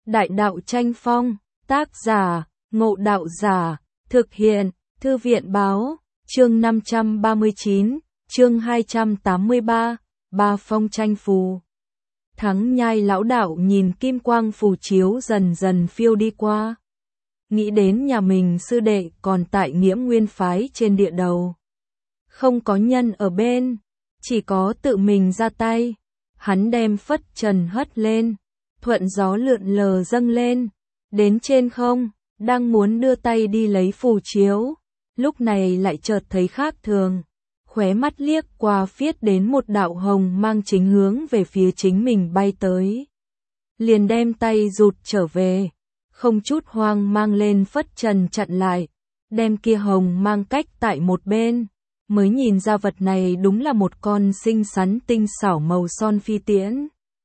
Đại đạo tranh phong, tác giả, Ngộ Đạo Giả, thực hiện, Thư viện báo, chương 539, chương 283, Ba phong tranh phù. Thắng Nhai lão đạo nhìn kim quang phù chiếu dần dần phiêu đi qua. Nghĩ đến nhà mình sư đệ còn tại Nghiễm Nguyên phái trên địa đầu. Không có nhân ở bên, chỉ có tự mình ra tay. Hắn đem phất trần hất lên, thuận gió lượn lờ dâng lên, đến trên không, đang muốn đưa tay đi lấy phù chiếu, lúc này lại chợt thấy khác thường, khóe mắt liếc qua phiết đến một đạo hồng mang chính hướng về phía chính mình bay tới. Liền đem tay rụt trở về, không chút hoang mang lên phất trần chặn lại, đem kia hồng mang cách tại một bên. Mới nhìn ra vật này đúng là một con xinh xắn tinh xảo màu son phi tiễn.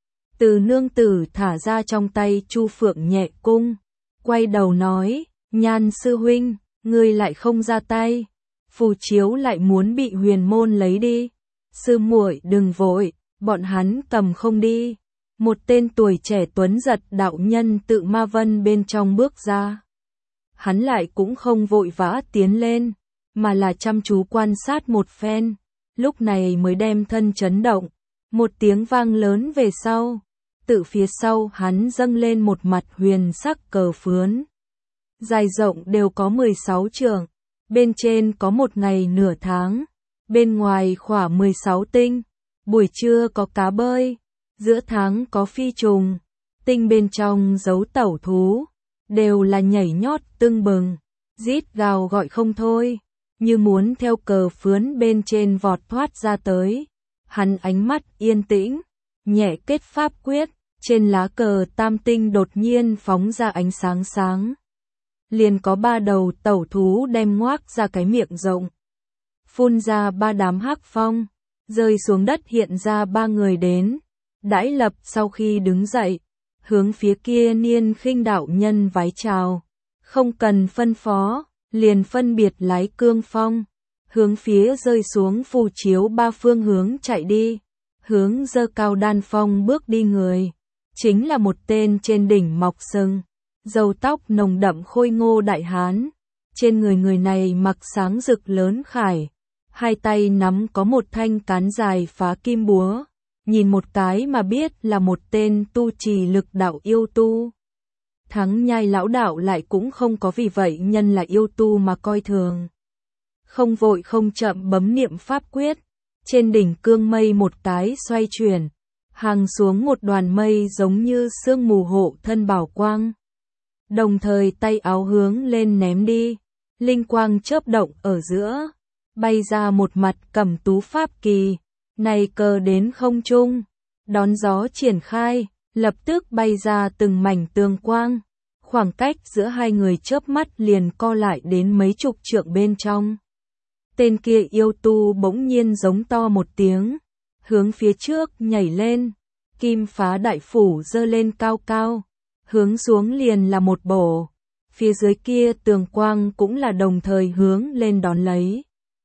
Từ nương tử thả ra trong tay Chu Phượng nhẹ cung, quay đầu nói, Nhan sư huynh, ngươi lại không ra tay, phù chiếu lại muốn bị huyền môn lấy đi. Sư muội đừng vội, bọn hắn cầm không đi. Một tên tuổi trẻ tuấn giật đạo nhân tự ma vân bên trong bước ra. Hắn lại cũng không vội vã tiến lên, mà là chăm chú quan sát một phen, lúc này mới đem thân chấn động. Một tiếng vang lớn về sau, tự phía sau hắn dâng lên một mặt huyền sắc cờ phướn. Dài rộng đều có 16 trượng, bên trên có một ngày nửa tháng, bên ngoài khỏa 16 tinh, buổi trưa có cá bơi, giữa tháng có phi trùng, tinh bên trong giấu tẩu thú, đều là nhảy nhót tưng bừng, rít gào gọi không thôi. Như muốn theo cờ phướn bên trên vọt thoát ra tới. Hắn ánh mắt yên tĩnh, nhẹ kết pháp quyết, trên lá cờ tam tinh đột nhiên phóng ra ánh sáng sáng. Liền có 3 đầu tẩu thú đem ngoác ra cái miệng rộng. Phun ra 3 đám hắc phong, rơi xuống đất hiện ra 3 người đến. Đãi lập sau khi đứng dậy, hướng phía kia Niên Khinh đạo nhân vái chào. Không cần phân phó. Liền phân biệt lái cương phong, hướng phía rơi xuống phù chiếu 3 phương hướng chạy đi, hướng dơ cao đan phong bước đi người, chính là một tên trên đỉnh mọc sừng, râu tóc nồng đậm khôi ngô đại hán, trên người này mặc sáng rực lớn khải, hai tay nắm có một thanh cán dài phá kim búa, nhìn một cái mà biết là một tên tu trì lực đạo yêu tu. Thắng Nhai lão đạo lại cũng không có vì vậy nhân là yêu tu mà coi thường. Không vội không chậm bấm niệm pháp quyết, trên đỉnh cương mây một cái xoay chuyển, hàng xuống một đoàn mây giống như sương mù hộ thân bảo quang. Đồng thời tay áo hướng lên ném đi, linh quang chớp động ở giữa, bay ra một mặt cẩm tú pháp kỳ, này cờ đến không trung, đón gió triển khai. Lập tức bay ra từng mảnh tường quang, khoảng cách giữa hai người chớp mắt liền co lại đến mấy chục trượng bên trong. Tên kia yêu tu bỗng nhiên giống to một tiếng, hướng phía trước nhảy lên, kim phá đại phủ giơ lên cao cao, hướng xuống liền là một bổ, phía dưới kia tường quang cũng là đồng thời hướng lên đón lấy.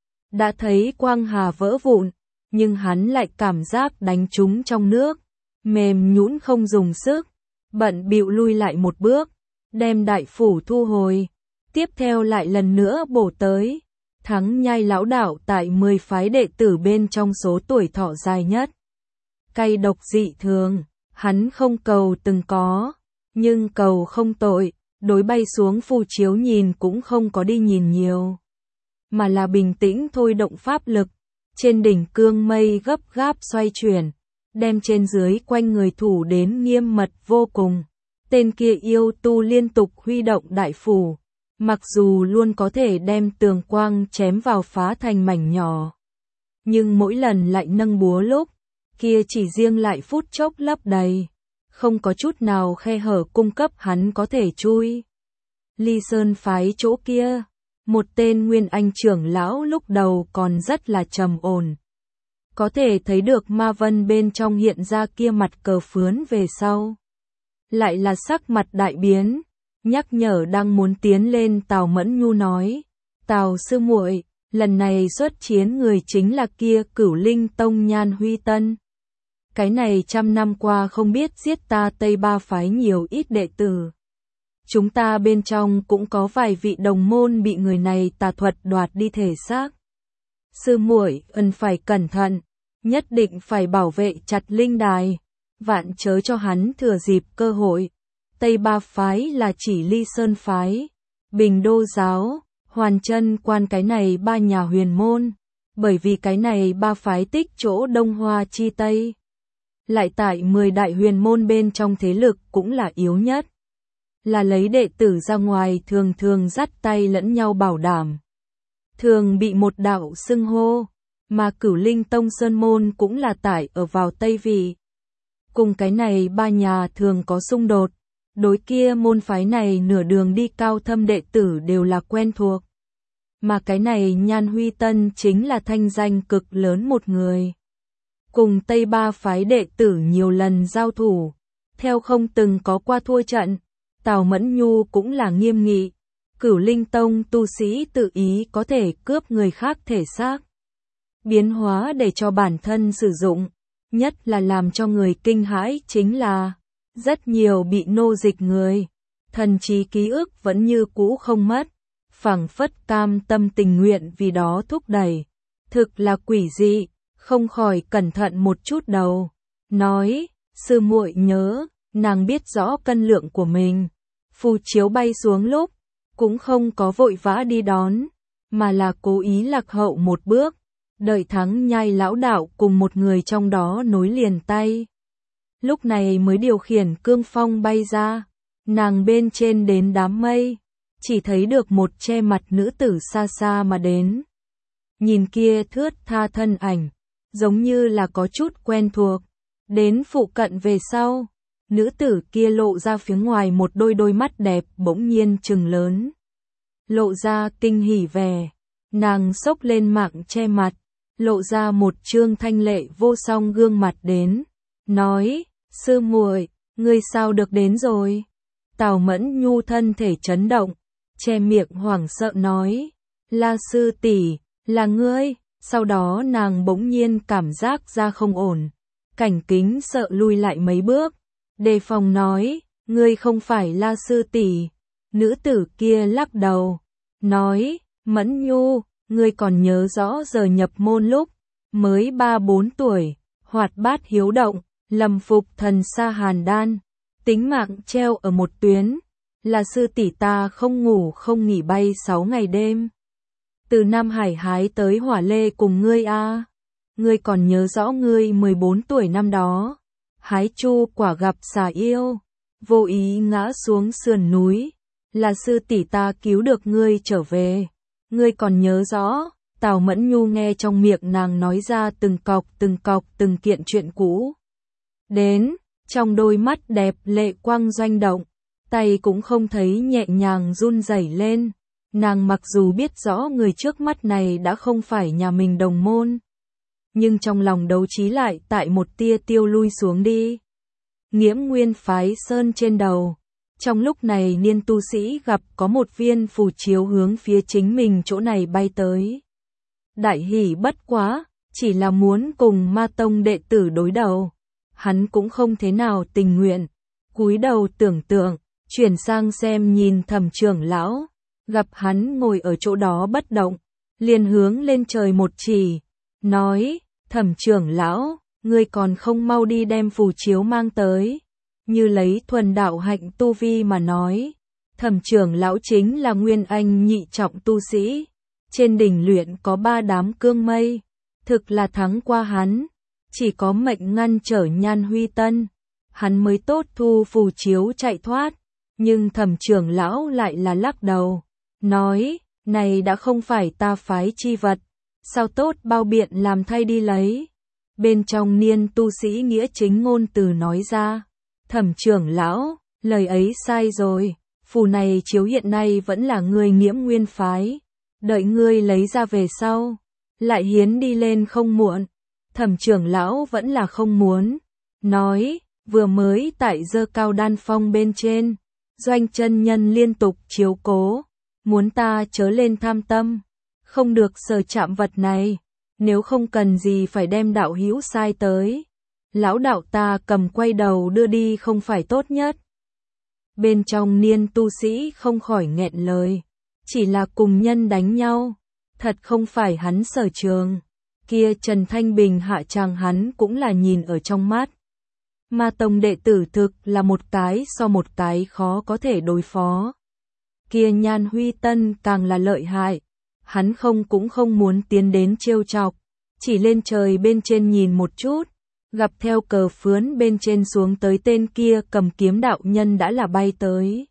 Đã thấy quang hà vỡ vụn, nhưng hắn lại cảm giác đánh trúng trong nước. Mềm nhũn không dùng sức, bận bịu lui lại một bước, đem đại phủ thu hồi, tiếp theo lại lần nữa bổ tới. Thắng Nhai lão đạo tại 10 phái đệ tử bên trong số tuổi thọ dài nhất. Cay độc dị thường, hắn không cầu từng có, nhưng cầu không tội, đối bay xuống phù chiếu nhìn cũng không có đi nhìn nhiều, mà là bình tĩnh thôi động pháp lực, trên đỉnh cương mây gấp gáp xoay chuyển. Đem trên dưới quanh người thủ đến nghiêm mật vô cùng. Tên kia yêu tu liên tục huy động đại phủ, mặc dù luôn có thể đem tường quang chém vào phá thành mảnh nhỏ, nhưng mỗi lần lại nâng búa lúc, kia chỉ riêng lại phút chốc lấp đầy, không có chút nào khe hở cung cấp hắn có thể chui. Ly Sơn phái chỗ kia, một tên nguyên anh trưởng lão lúc đầu còn rất là trầm ổn. Có thể thấy được ma vân bên trong hiện ra kia mặt cờ phướn về sau. Lại là sắc mặt đại biến, nhắc nhở đang muốn tiến lên Tào Mẫn Nhu nói. Tào sư muội, lần này xuất chiến người chính là kia Cửu Linh Tông Nhan Huy Tân. cái này 100 năm qua không biết giết ta Tây Ba phái nhiều ít đệ tử. Chúng ta bên trong cũng có vài vị đồng môn bị người này tà thuật đoạt đi thể xác. Sư muội ân phải cẩn thận, nhất định phải bảo vệ chặt linh đài, vạn chớ cho hắn thừa dịp cơ hội. Tây Ba phái là chỉ Ly Sơn phái, Bình Đô giáo, Hoàn Chân quan cái này ba nhà huyền môn, bởi vì cái này ba phái tích chỗ Đông Hoa chi Tây. Lại tại 10 đại huyền môn bên trong thế lực cũng là yếu nhất. Là lấy đệ tử ra ngoài thường thường dắt tay lẫn nhau bảo đảm. Thường bị một đạo xưng hô, mà Cửu Linh Tông Sơn Môn cũng là tại ở vào Tây Vị. Cùng cái này ba nhà thường có xung đột, đối kia môn phái này nửa đường đi cao thâm đệ tử đều là quen thuộc. Mà cái này Nhan Huy Tân chính là thanh danh cực lớn một người. Cùng Tây Ba phái đệ tử nhiều lần giao thủ, theo không từng có qua thua trận. Tào Mẫn Nhu cũng là nghiêm nghị, Cửu Linh Tông tu sĩ tự ý có thể cướp người khác thể xác, biến hóa để cho bản thân sử dụng, nhất là làm cho người kinh hãi chính là rất nhiều bị nô dịch người, thần trí ký ức vẫn như cũ không mất, phảng phất cam tâm tình nguyện vì đó thúc đẩy, thực là quỷ dị, không khỏi cẩn thận một chút đầu, nói, sư muội nhớ, nàng biết rõ cân lượng của mình. Phù chiếu bay xuống lúc, cũng không có vội vã đi đón, mà là cố ý lạc hậu một bước, đợi Thắng Nhai lão đạo cùng một người trong đó nối liền tay. Lúc này mới điều khiển cương phong bay ra, nàng bên trên đến đám mây, chỉ thấy được một che mặt nữ tử xa xa mà đến. Nhìn kia thướt tha thân ảnh, giống như là có chút quen thuộc, đến phụ cận về sau. Nữ tử kia lộ ra phía ngoài một đôi mắt đẹp bỗng nhiên trừng lớn. Lộ ra kinh hỉ vẻ. Nàng xốc lên mạng che mặt. Lộ ra một trương thanh lệ vô song gương mặt đến. Nói, sư muội, ngươi sao được đến rồi? Tào Mẫn Nhu thân thể chấn động. Che miệng hoảng sợ nói. La sư tỷ, là ngươi. Sau đó nàng bỗng nhiên cảm giác ra không ổn. Cảnh kính sợ lui lại mấy bước. Đề phòng nói, ngươi không phải La sư tỷ. Nữ tử kia lắc đầu, nói, Mẫn Nhu, ngươi còn nhớ rõ giờ nhập môn lúc, mới 3-4 tuổi, hoạt bát hiếu động, lầm phục thần sa hàn đan, tính mạng treo ở một tuyến, là sư tỷ ta không ngủ không nghỉ bay 6 ngày đêm. Từ Nam Hải hái tới Hỏa Lê cùng ngươi a. Ngươi còn nhớ rõ ngươi 14 tuổi năm đó. Hái chu quả gặp xà yêu, vô ý ngã xuống sườn núi, là sư tỷ ta cứu được ngươi trở về. Ngươi còn nhớ rõ? Tào Mẫn Nhu nghe trong miệng nàng nói ra từng kiện chuyện cũ. Đến, trong đôi mắt đẹp lệ quang doanh động, tay cũng không thấy nhẹ nhàng run rẩy lên. Nàng mặc dù biết rõ người trước mắt này đã không phải nhà mình đồng môn, nhưng trong lòng đấu trí lại tại một tia tiêu lui xuống đi. Nghiễm Nguyên phái sơn trên đầu. Trong lúc này niên tu sĩ gặp có một viên phù chiếu hướng phía chính mình chỗ này bay tới. Đại hỉ bất quá, chỉ là muốn cùng ma tông đệ tử đối đầu. Hắn cũng không thế nào tình nguyện. Cúi đầu tưởng tượng, chuyển sang xem nhìn Thẩm trưởng lão. Gặp hắn ngồi ở chỗ đó bất động, liền hướng lên trời một chỉ. Nói, Thẩm trưởng lão, ngươi còn không mau đi đem phù chiếu mang tới. Như lấy thuần đạo hạnh tu vi mà nói, Thẩm trưởng lão chính là Nguyên Anh nhị trọng tu sĩ. Trên đỉnh luyện có 3 đám cương mây, thực là thắng qua hắn. Chỉ có mệnh ngăn trở Nhan Huy Tân, hắn mới tốt thu phù chiếu chạy thoát. Nhưng Thẩm trưởng lão lại là lắc đầu, nói, này đã không phải ta phái chi vật. Sao tốt bao biện làm thay đi lấy. Bên trong niên tu sĩ nghĩa chính ngôn từ nói ra, Thẩm trưởng lão, lời ấy sai rồi, phù này chiếu hiện nay vẫn là ngươi Nghiễm Nguyên phái, đợi ngươi lấy ra về sau, lại hiến đi lên không muộn. Thẩm trưởng lão vẫn là không muốn, nói, vừa mới tại Dơ Cao Đan Phong bên trên, Doanh chân nhân liên tục chiếu cố, muốn ta chớ lên tham tâm. Không được sờ chạm vật này, nếu không cần gì phải đem đạo hữu sai tới. lão đạo ta cầm quay đầu đưa đi không phải tốt nhất. Bên trong Niên tu sĩ không khỏi nghẹn lời, chỉ là cùng nhân đánh nhau, thật không phải hắn sở trường. Kia Trần Thanh Bình hạ tràng hắn cũng là nhìn ở trong mắt. Ma tông đệ tử thực là một cái so một cái khó có thể đối phó. Kia Nhan Huy Tân càng là lợi hại, hắn cũng không muốn tiến đến trêu chọc, chỉ lên trời bên trên nhìn một chút, gặp theo cờ phướn bên trên xuống tới tên kia cầm kiếm đạo nhân đã là bay tới.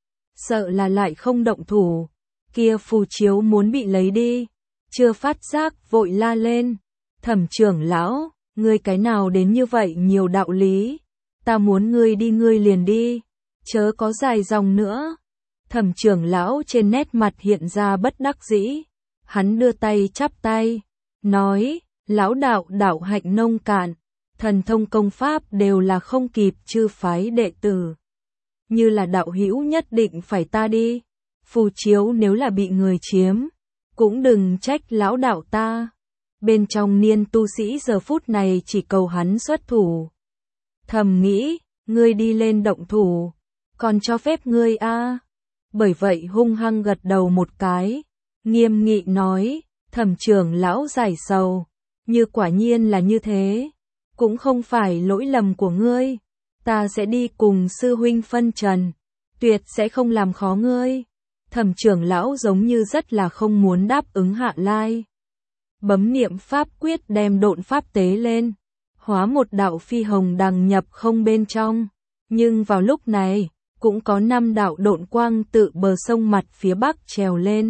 Sợ là lại không động thủ, kia phù chiếu muốn bị lấy đi, chưa phát giác vội la lên, Thẩm trưởng lão, ngươi cái nào đến như vậy nhiều đạo lý, ta muốn ngươi đi ngươi liền đi, chớ có dài dòng nữa. Thẩm trưởng lão trên nét mặt hiện ra bất đắc dĩ, hắn đưa tay chắp tay, nói, lão đạo hạnh nông cạn, thần thông công pháp đều là không kịp chư phái đệ tử. Như là đạo hữu nhất định phải ta đi, phù chiếu nếu là bị người chiếm, cũng đừng trách lão đạo ta. Bên trong Niên tu sĩ giờ phút này chỉ cầu hắn xuất thủ. Thầm nghĩ, ngươi đi lên động thủ, còn cho phép ngươi a. Bởi vậy hung hăng gật đầu một cái, nghiêm nghị nói, Thẩm trưởng lão giải sầu, như quả nhiên là như thế, cũng không phải lỗi lầm của ngươi, ta sẽ đi cùng sư huynh phân trần, tuyệt sẽ không làm khó ngươi. Thẩm trưởng lão giống như rất là không muốn đáp ứng Hạ Lai. Bấm niệm pháp quyết đem độn pháp tế lên, hóa một đạo phi hồng đằng nhập không bên trong, nhưng vào lúc này, cũng có 5 đạo độn quang tự bờ sông mặt phía bắc trèo lên,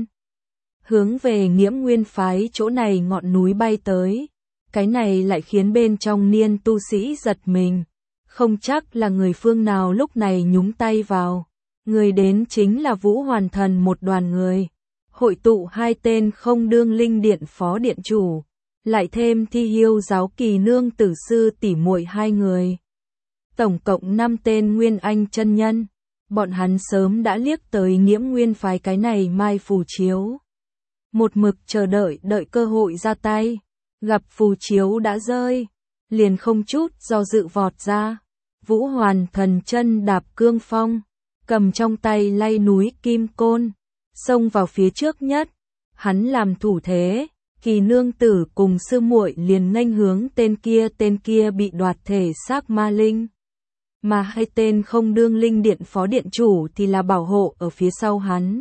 hướng về Nghiễm Nguyên phái chỗ này ngọn núi bay tới. Cái này lại khiến bên trong Niên tu sĩ giật mình, không chắc là người phương nào lúc này nhúng tay vào. Người đến chính là Vũ Hoàn Thần một đoàn người, hội tụ 2 tên không đương linh điện phó điện chủ, lại thêm Thi Hiêu giáo kỳ nương tử sư tỷ muội 2 người. Tổng cộng 5 tên Nguyên Anh chân nhân, bọn hắn sớm đã liếc tới Nghiễm Nguyên phái cái này mai phù chiếu. Một mực chờ đợi cơ hội ra tay, gặp phù chiếu đã rơi, liền không chút do dự vọt ra. Vũ Hoàn Thần chân đạp cương phong, cầm trong tay lay núi kim côn, xông vào phía trước nhất, hắn làm thủ thế, kỳ nương tử cùng sư muội liền nghênh hướng tên kia bị đoạt thể xác ma linh. Mà 2 tên không đương linh điện phó điện chủ thì là bảo hộ ở phía sau hắn.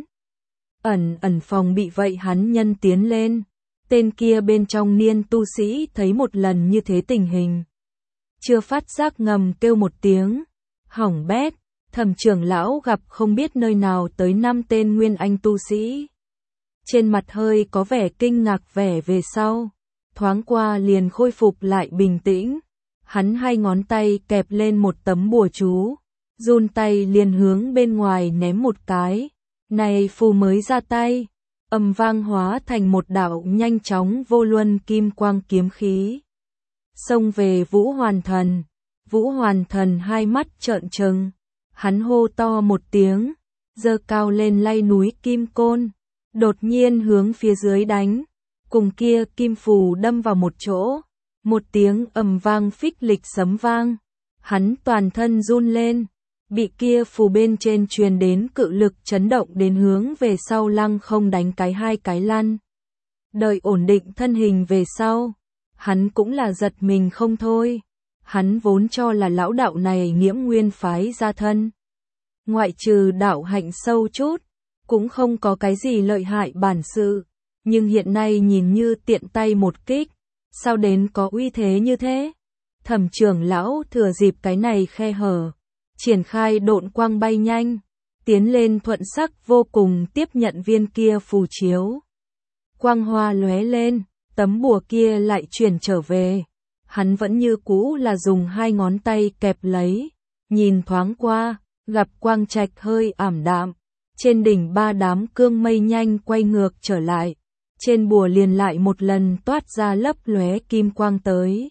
Ẩn phòng bị vậy hắn nhân tiến lên, tên kia bên trong Niên tu sĩ thấy một lần như thế tình hình. Chưa phát giác ngầm kêu một tiếng, hỏng bét. Thẩm trưởng lão gặp không biết nơi nào tới 5 tên Nguyên Anh tu sĩ. Trên mặt hơi có vẻ kinh ngạc vẻ về sau, thoáng qua liền khôi phục lại bình tĩnh. Hắn 2 ngón tay kẹp lên một tấm bùa chú, run tay liền hướng bên ngoài ném một cái. Này phù mới ra tay, ầm vang hóa thành một đạo nhanh chóng vô luân kim quang kiếm khí. Xông về Vũ Hoàn Thần. Vũ Hoàn Thần 2 mắt trợn trừng. Hắn hô to một tiếng, giơ cao lên lay núi kim côn, đột nhiên hướng phía dưới đánh, cùng kia kim phù đâm vào một chỗ, một tiếng ầm vang phích lịch sấm vang, hắn toàn thân run lên, bị kia phù bên trên truyền đến cự lực chấn động đến hướng về sau lăng không đánh 2 cái lăn. Đợi ổn định thân hình về sau, hắn cũng là giật mình không thôi. Hắn vốn cho là lão đạo này Nghiễm Nguyên phái ra thân, ngoại trừ đạo hạnh sâu chút, cũng không có cái gì lợi hại bản sự, nhưng hiện nay nhìn như tiện tay một kích, sao đến có uy thế như thế? Thẩm trưởng lão thừa dịp cái này khe hở, triển khai độn quang bay nhanh, tiến lên thuận sắc vô cùng tiếp nhận viên kia phù chiếu. Quang hoa lóe lên, tấm bùa kia lại chuyển trở về. Hắn vẫn như cũ là dùng 2 ngón tay kẹp lấy, nhìn thoáng qua, gặp quang trạch hơi ảm đạm, trên đỉnh 3 đám cương mây nhanh quay ngược trở lại, trên bùa liền lại một lần toát ra lấp lóe kim quang tới.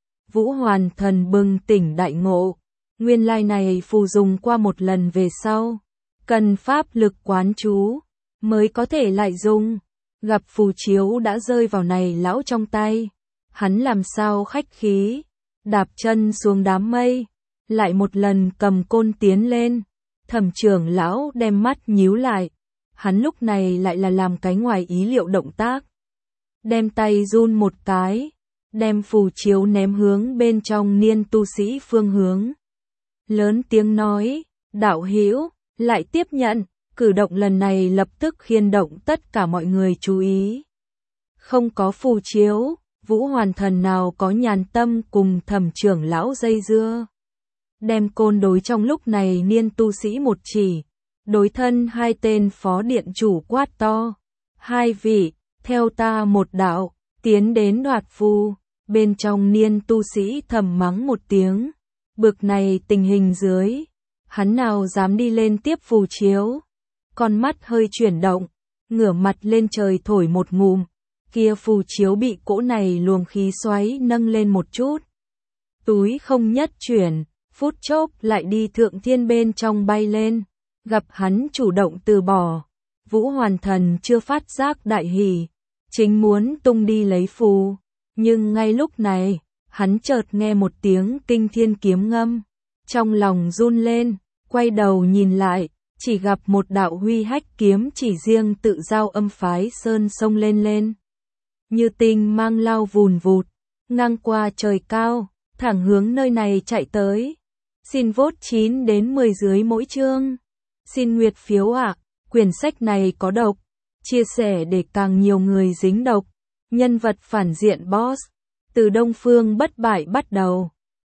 Vũ Hoàn Thần bừng tỉnh đại ngộ, nguyên lai này phù dùng qua một lần về sau, cần pháp lực quán chú mới có thể lại dùng, gặp phù chiếu đã rơi vào này lão trong tay. Hắn làm sao khách khí, đạp chân xuống đám mây, lại một lần cầm côn tiến lên. Thẩm trưởng lão đem mắt nhíu lại, hắn lúc này lại là làm cái ngoài ý liệu động tác. Đem tay run một cái, đem phù chiếu ném hướng bên trong Niên tu sĩ phương hướng. Lớn tiếng nói, đạo hữu, lại tiếp nhận, cử động lần này lập tức khiên động tất cả mọi người chú ý. Không có phù chiếu, Vũ Hoàn Thần nào có nhàn tâm cùng Thẩm trưởng lão dây dưa. Đem côn đối trong lúc này Niên tu sĩ một chỉ, đối thân hai tên phó điện chủ quát to. Hai vị, theo ta một đạo, tiến đến đoạt phù. Bên trong Niên tu sĩ thầm mắng một tiếng. Bực này tình hình dưới, hắn nào dám đi lên tiếp phù chiếu. Con mắt hơi chuyển động, ngửa mặt lên trời thổi một ngụm. Kia phù chiếu bị cỗ này luồng khí xoáy nâng lên một chút. Túi không nhất chuyển, phút chốc lại đi thượng thiên bên trong bay lên. Gặp hắn chủ động từ bỏ, Vũ Hoàn Thần chưa phát giác đại hỉ, chính muốn tung đi lấy phù. Nhưng ngay lúc này, hắn chợt nghe một tiếng kinh thiên kiếm ngâm. Trong lòng run lên, quay đầu nhìn lại, chỉ gặp một đạo huy hách kiếm chỉ riêng tự giao âm phái sơn sông lên. Như tinh mang lao vùn vụt, ngang qua trời cao, thẳng hướng nơi này chạy tới. Xin vote 9 đến 10 dưới mỗi chương. Xin nguyệt phiếu ạ, quyển sách này có độc. Chia sẻ để càng nhiều người dính độc. Nhân vật phản diện boss. Từ Đông Phương bất bại bắt đầu.